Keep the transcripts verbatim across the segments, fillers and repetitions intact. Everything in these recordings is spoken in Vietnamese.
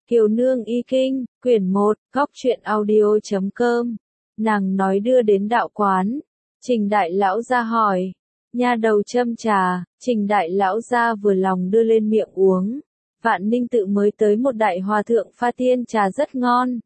Kiều Nương Y Kinh, quyển một, góc truyện audio chấm com. Nàng nói đưa đến đạo quán. Trình đại lão ra hỏi. Nha đầu châm trà, trình đại lão ra vừa lòng đưa lên miệng uống. Vạn Ninh tự mới tới một đại hòa thượng pha tiên trà rất ngon.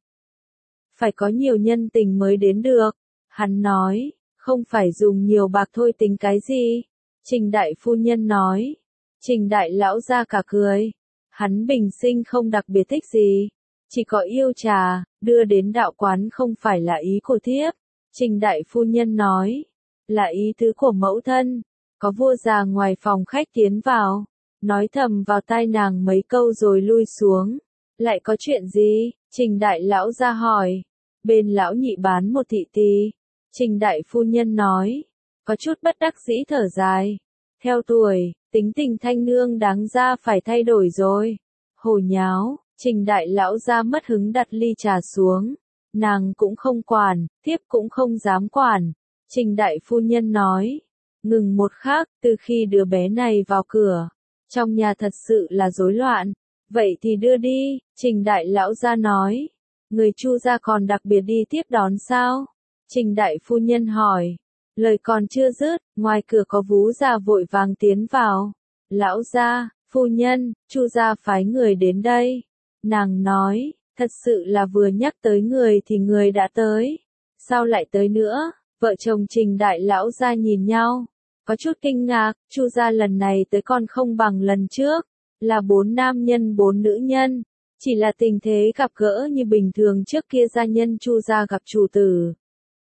Phải có nhiều nhân tình mới đến được. Hắn nói, không phải dùng nhiều bạc thôi tính cái gì. Trình đại phu nhân nói. Trình đại lão ra cả cười. Hắn bình sinh không đặc biệt thích gì. Chỉ có yêu trà, đưa đến đạo quán không phải là ý của thiếp. Trình đại phu nhân nói. Là ý tứ của mẫu thân. Có vua già ngoài phòng khách tiến vào. Nói thầm vào tai nàng mấy câu rồi lui xuống. Lại có chuyện gì? Trình đại lão ra hỏi. Bên lão nhị bán một thị tỳ. Trình đại phu nhân nói. Có chút bất đắc dĩ thở dài. Theo tuổi, tính tình thanh nương đáng ra phải thay đổi rồi. Hồ nháo, trình đại lão ra mất hứng đặt ly trà xuống. Nàng cũng không quản, thiếp cũng không dám quản. Trình đại phu nhân nói. Ngừng một khắc, từ khi đứa bé này vào cửa. Trong nhà thật sự là rối loạn. Vậy thì đưa đi, trình đại lão ra nói. Người Chu gia còn đặc biệt đi tiếp đón sao? Trình đại phu nhân hỏi. Lời còn chưa dứt, ngoài cửa có vú già vội vàng tiến vào. Lão gia, phu nhân, Chu gia phái người đến đây. Nàng nói, thật sự là vừa nhắc tới người thì người đã tới. Sao lại tới nữa? Vợ chồng trình đại lão gia nhìn nhau. Có chút kinh ngạc, Chu gia lần này tới còn không bằng lần trước. Là bốn nam nhân bốn nữ nhân. Chỉ là tình thế gặp gỡ như bình thường trước kia gia nhân Chu gia gặp chủ tử.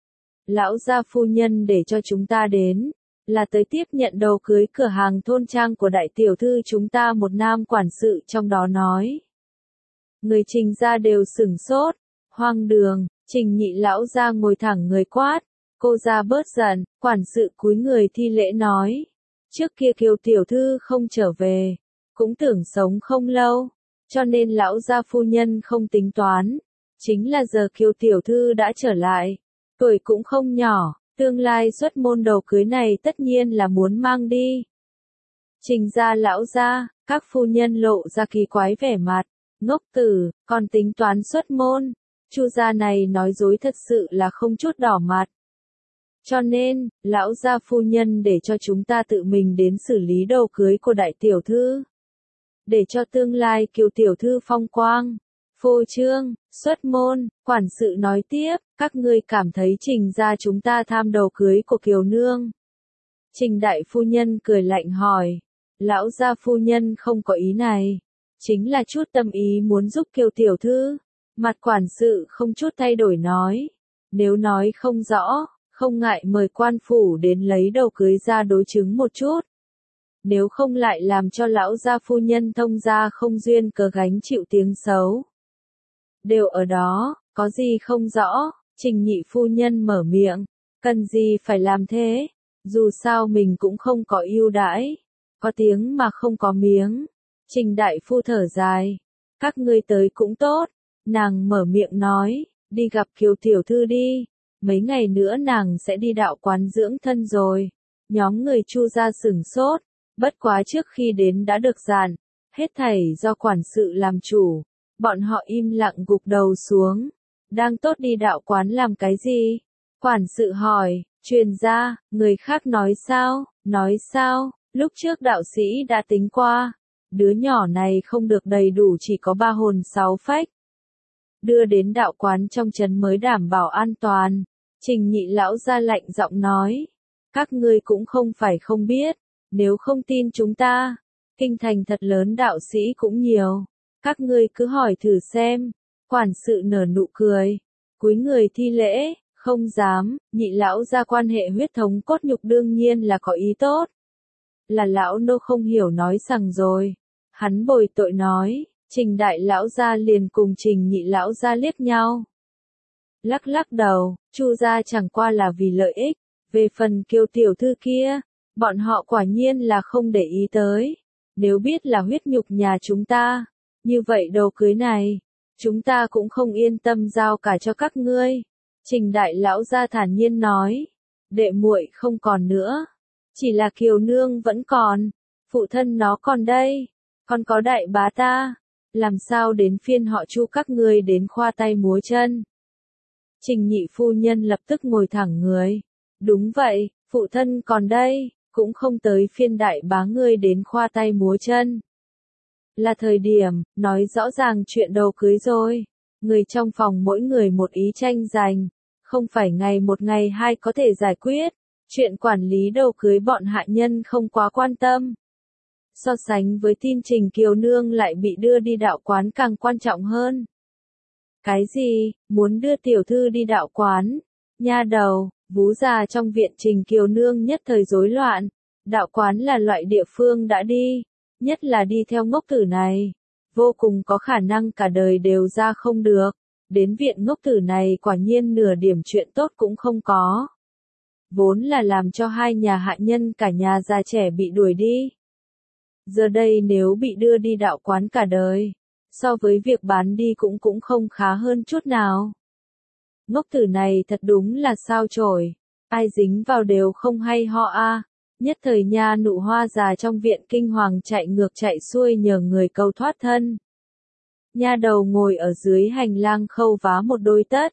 Lão gia phu nhân để cho chúng ta đến, là tới tiếp nhận đầu cưới cửa hàng thôn trang của đại tiểu thư chúng ta, một nam quản sự trong đó nói. Người trình gia đều sửng sốt, hoang đường, trình nhị lão gia ngồi thẳng người quát, cô gia bớt giận, quản sự cúi người thi lễ nói. Trước kia Kiều tiểu thư không trở về, cũng tưởng sống không lâu, cho nên lão gia phu nhân không tính toán, chính là giờ Kiều tiểu thư đã trở lại. Tuổi cũng không nhỏ, tương lai xuất môn đầu cưới này tất nhiên là muốn mang đi. Trình gia lão gia, các phu nhân lộ ra kỳ quái vẻ mặt, ngốc tử, còn tính toán xuất môn. Chu gia này nói dối thật sự là không chút đỏ mặt. Cho nên, lão gia phu nhân để cho chúng ta tự mình đến xử lý đầu cưới của đại tiểu thư. Để cho tương lai Kiều tiểu thư phong quang. Phô trương, xuất môn, quản sự nói tiếp, các ngươi cảm thấy trình gia chúng ta tham đầu cưới của Kiều nương. Trình đại phu nhân cười lạnh hỏi, lão gia phu nhân không có ý này, chính là chút tâm ý muốn giúp Kiều tiểu thư. Mặt quản sự không chút thay đổi nói, nếu nói không rõ, không ngại mời quan phủ đến lấy đầu cưới ra đối chứng một chút. Nếu không lại làm cho lão gia phu nhân thông gia không duyên cớ gánh chịu tiếng xấu. Đều ở đó, có gì không rõ, trình nhị phu nhân mở miệng, cần gì phải làm thế, dù sao mình cũng không có ưu đãi, có tiếng mà không có miếng. Trình đại phu thở dài, các ngươi tới cũng tốt, nàng mở miệng nói, đi gặp Kiều tiểu thư đi, mấy ngày nữa nàng sẽ đi đạo quán dưỡng thân rồi. Nhóm người Chu gia sửng sốt, bất quá trước khi đến đã được dặn, hết thảy do quản sự làm chủ. Bọn họ im lặng gục đầu xuống. Đang tốt đi đạo quán làm cái gì? Quản sự hỏi, truyền ra, người khác nói sao? Nói sao? Lúc trước đạo sĩ đã tính qua. Đứa nhỏ này không được đầy đủ, chỉ có ba hồn sáu phách. Đưa đến đạo quán trong trấn mới đảm bảo an toàn. Trình nhị lão ra lạnh giọng nói. Các ngươi cũng không phải không biết. Nếu không tin chúng ta, kinh thành thật lớn đạo sĩ cũng nhiều. Các ngươi cứ hỏi thử xem. Quản sự nở nụ cười, cúi người thi lễ, không dám. Nhị lão gia quan hệ huyết thống cốt nhục đương nhiên là có ý tốt. Là lão nô không hiểu nói rằng rồi. Hắn bồi tội nói, trình đại lão gia liền cùng trình nhị lão gia liếc nhau. Lắc lắc đầu, Chu gia chẳng qua là vì lợi ích. Về phần Kiều tiểu thư kia, bọn họ quả nhiên là không để ý tới. Nếu biết là huyết nhục nhà chúng ta, như vậy đầu cưới này, chúng ta cũng không yên tâm giao cả cho các ngươi. Trình đại lão gia thản nhiên nói, đệ muội không còn nữa, chỉ là Kiều nương vẫn còn, phụ thân nó còn đây, còn có đại bá ta. làm sao đến phiên họ Chu các ngươi đến khoa tay múa chân. Trình nhị phu nhân lập tức ngồi thẳng người. Đúng vậy, phụ thân còn đây, cũng không tới phiên đại bá ngươi đến khoa tay múa chân. Là thời điểm, nói rõ ràng chuyện đầu cưới rồi. Người trong phòng mỗi người một ý tranh giành, không phải ngày một ngày hai có thể giải quyết. Chuyện quản lý đầu cưới bọn hạ nhân không quá quan tâm. So sánh với tin Trình Kiều Nương lại bị đưa đi đạo quán càng quan trọng hơn. Cái gì, muốn đưa tiểu thư đi đạo quán? Nha đầu, vú già trong viện Trình Kiều Nương nhất thời rối loạn. Đạo quán là loại địa phương đã đi, nhất là đi theo ngốc tử này. Vô cùng có khả năng cả đời đều ra không được. Đến viện ngốc tử này quả nhiên nửa điểm chuyện tốt cũng không có. Vốn là làm cho hai nhà hạ nhân cả nhà già trẻ bị đuổi đi. Giờ đây nếu bị đưa đi đạo quán cả đời, so với việc bán đi cũng cũng không khá hơn chút nào. Ngốc tử này thật đúng là sao chổi, ai dính vào đều không hay ho a. Nhất thời nha nụ hoa già trong viện kinh hoàng chạy ngược chạy xuôi nhờ người cầu thoát thân. Nha đầu ngồi ở dưới hành lang khâu vá một đôi tất.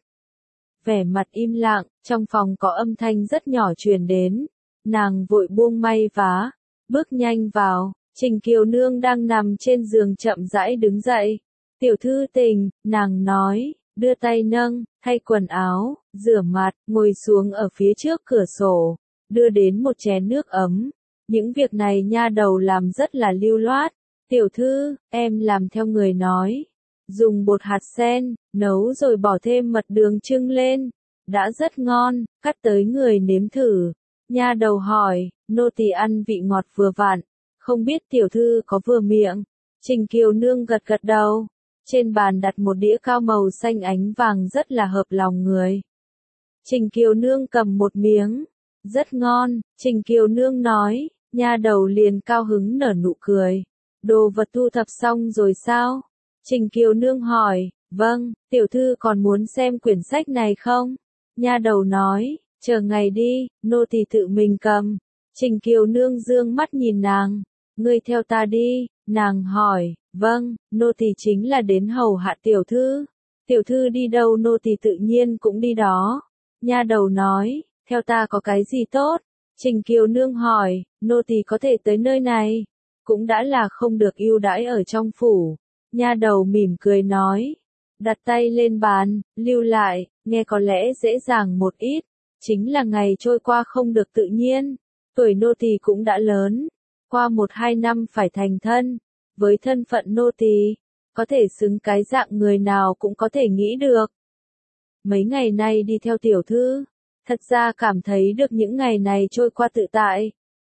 Vẻ mặt im lặng, trong phòng có âm thanh rất nhỏ truyền đến. Nàng vội buông may vá, bước nhanh vào. Trình Kiều Nương đang nằm trên giường chậm rãi đứng dậy. Tiểu thư Tình, nàng nói, đưa tay nâng, thay quần áo, rửa mặt, ngồi xuống ở phía trước cửa sổ, đưa đến một chén nước ấm. Những việc này nha đầu làm rất là lưu loát. Tiểu thư, em làm theo người nói. Dùng bột hạt sen, nấu rồi bỏ thêm mật đường trưng lên. Đã rất ngon, cắt tới người nếm thử. Nha đầu hỏi, nô tỳ ăn vị ngọt vừa vặn. Không biết tiểu thư có vừa miệng. Trình Kiều Nương gật gật đầu. Trên bàn đặt một đĩa cao màu xanh ánh vàng rất là hợp lòng người. Trình Kiều Nương cầm một miếng. Rất ngon, Trình Kiều Nương nói. Nha đầu liền cao hứng nở nụ cười. Đồ vật thu thập xong rồi sao? Trình Kiều Nương hỏi. Vâng, tiểu thư còn muốn xem quyển sách này không? Nha đầu nói. Chờ ngày đi, nô tỳ tự mình cầm. Trình Kiều Nương dương mắt nhìn nàng. Ngươi theo ta đi, nàng hỏi. Vâng, nô tỳ chính là đến hầu hạ tiểu thư. Tiểu thư đi đâu nô tỳ tự nhiên cũng đi đó. Nha đầu nói, theo ta có cái gì tốt? Trình Kiều Nương hỏi, nô tỳ có thể tới nơi này, cũng đã là không được ưu đãi ở trong phủ. Nha đầu mỉm cười nói, đặt tay lên bàn, lưu lại, nghe có lẽ dễ dàng một ít, chính là ngày trôi qua không được tự nhiên. Tuổi nô tỳ cũng đã lớn, qua một hai năm phải thành thân, với thân phận nô tỳ, có thể xứng cái dạng người nào cũng có thể nghĩ được. Mấy ngày nay đi theo tiểu thư, thật ra cảm thấy được những ngày này trôi qua tự tại.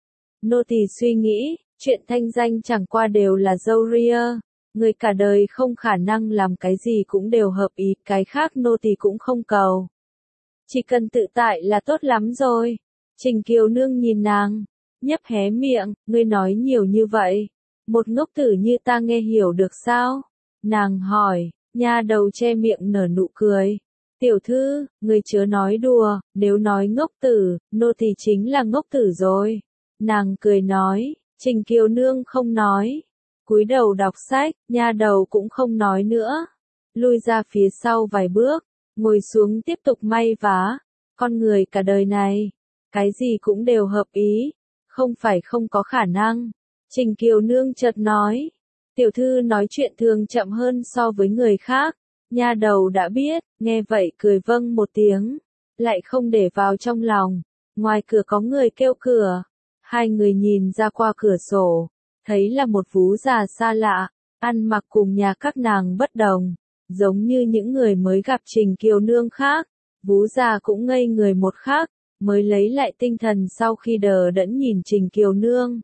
Nô tỳ suy nghĩ, chuyện thanh danh chẳng qua đều là dâu ria, người cả đời không khả năng làm cái gì cũng đều hợp ý, cái khác nô tỳ cũng không cầu. Chỉ cần tự tại là tốt lắm rồi. Trình Kiều Nương nhìn nàng, nhấp hé miệng, ngươi nói nhiều như vậy, một ngốc tử như ta nghe hiểu được sao? Nàng hỏi, nha đầu che miệng nở nụ cười. Tiểu thư, ngươi chớ nói đùa, nếu nói ngốc tử, nô tỳ chính là ngốc tử rồi. Nàng cười nói, Trình Kiều Nương không nói. Cúi đầu đọc sách, nha đầu cũng không nói nữa. Lui ra phía sau vài bước, ngồi xuống tiếp tục may vá. Con người cả đời này, cái gì cũng đều hợp ý, không phải không có khả năng. Trình Kiều Nương chợt nói, tiểu thư nói chuyện thường chậm hơn so với người khác. Nha đầu đã biết, nghe vậy cười vâng một tiếng, lại không để vào trong lòng. Ngoài cửa có người kêu cửa, hai người nhìn ra qua cửa sổ, thấy là một vú già xa lạ, ăn mặc cùng nhà các nàng bất đồng, giống như những người mới gặp Trình Kiều Nương khác. Vú già cũng ngây người một khắc, mới lấy lại tinh thần sau khi đờ đẫn nhìn Trình Kiều Nương.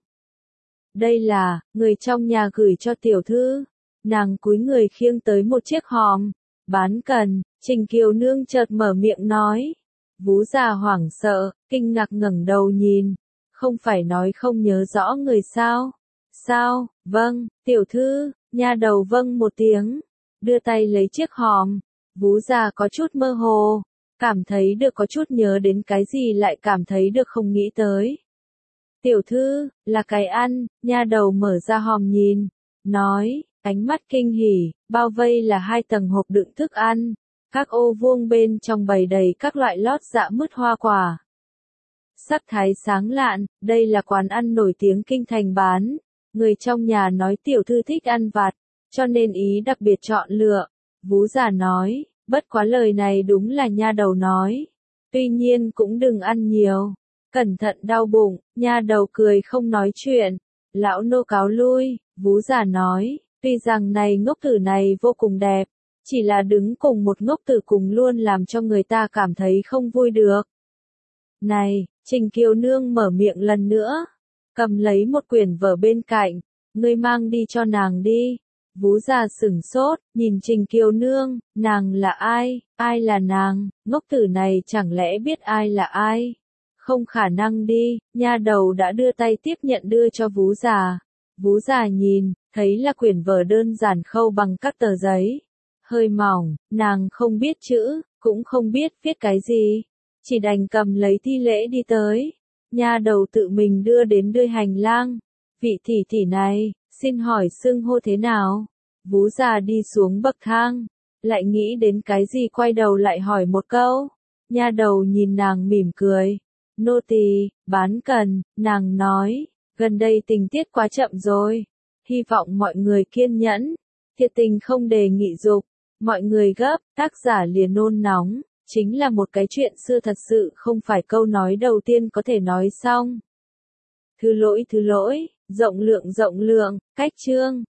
Đây là, người trong nhà gửi cho tiểu thư. Nàng cúi người khiêng tới một chiếc hòm, bán cần. Trình Kiều Nương chợt mở miệng nói. Vú già hoảng sợ, kinh ngạc ngẩng đầu nhìn. Không phải nói không nhớ rõ người sao? Sao, vâng, tiểu thư, nha đầu vâng một tiếng. Đưa tay lấy chiếc hòm. Vú già có chút mơ hồ, cảm thấy được có chút nhớ đến cái gì lại cảm thấy được không nghĩ tới. Tiểu thư, là cái ăn, nha đầu mở ra hòm nhìn, nói, ánh mắt kinh hỉ, bao vây là hai tầng hộp đựng thức ăn, các ô vuông bên trong bày đầy các loại lót dạ mứt hoa quả. Sắc thái sáng lạn, đây là quán ăn nổi tiếng kinh thành bán, người trong nhà nói tiểu thư thích ăn vặt, cho nên ý đặc biệt chọn lựa. Vú già nói, bất quá lời này đúng là nha đầu nói, tuy nhiên cũng đừng ăn nhiều, cẩn thận đau bụng. Nha đầu cười không nói chuyện. Lão nô cáo lui. Vú già nói, tuy rằng này ngốc tử này vô cùng đẹp, chỉ là đứng cùng một ngốc tử cùng luôn làm cho người ta cảm thấy không vui được. Này, Trình Kiều Nương mở miệng lần nữa, cầm lấy một quyển vở bên cạnh, ngươi mang đi cho nàng đi. Vú già sửng sốt, nhìn Trình Kiều Nương, nàng là ai, ai là nàng, ngốc tử này chẳng lẽ biết ai là ai? Không khả năng đi. Nha đầu đã đưa tay tiếp nhận đưa cho vú già. Vú già nhìn, thấy là quyển vở đơn giản khâu bằng các tờ giấy, hơi mỏng, nàng không biết chữ, cũng không biết viết cái gì, chỉ đành cầm lấy thi lễ đi tới. Nha đầu tự mình đưa đến đuôi hành lang. Vị tỷ tỷ này, xin hỏi xưng hô thế nào? Vú già đi xuống bậc thang, lại nghĩ đến cái gì quay đầu lại hỏi một câu. Nha đầu nhìn nàng mỉm cười. Nô tỳ, bán cần. Nàng nói, gần đây tình tiết quá chậm rồi, hy vọng mọi người kiên nhẫn, thiệt tình không đề nghị dục. Mọi người gấp, tác giả liền nôn nóng, chính là một cái chuyện xưa thật sự không phải câu nói đầu tiên có thể nói xong. Thứ lỗi thứ lỗi, rộng lượng rộng lượng, cách chương.